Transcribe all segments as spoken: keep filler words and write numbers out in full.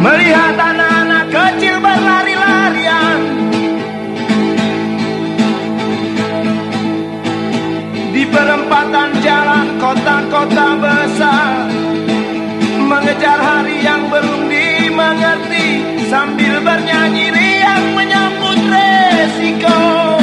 Melihat anak-anak kecil berlari-larian di perempatan jalan kota-kota besar, mengejar hari yang belum dimengerti, sambil bernyanyi riang menyambut resiko.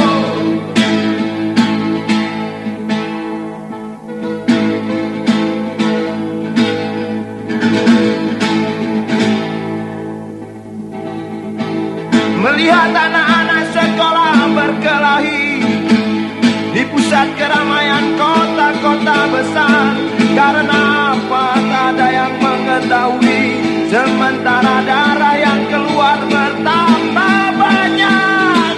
Melihat anak-anak sekolah berkelahi di pusat keramaian kota-kota besar, karena apa tak ada yang mengetahui, sementara darah yang keluar bertambah banyak.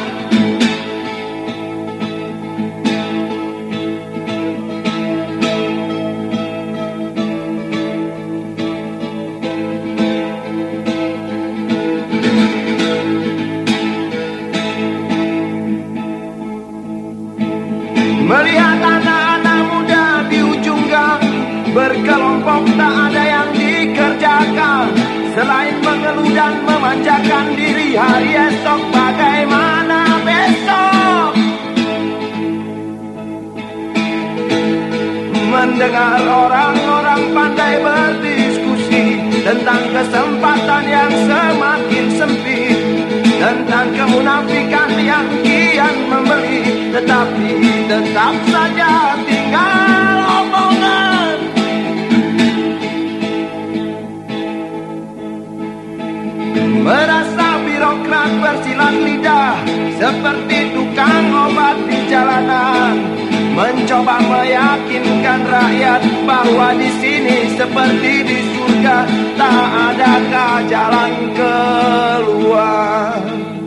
Melihat anak-anak muda di ujung gang berkelompok, tak ada yang dikerjakan selain mengeluh dan memanjakan diri. Hari esok bagaimana besok? Mendengar orang-orang pandai berdiskusi tentang kesempatan yang semakin sempit, tentang kemunafikan yang kian membeli, tetapi tetap saja tinggal omongan. Merasa birokrat bersilat lidah seperti tukang obat di jalanan, mencoba meyakinkan rakyat bahwa di sini seperti di surga, tak adakah jalan keluar.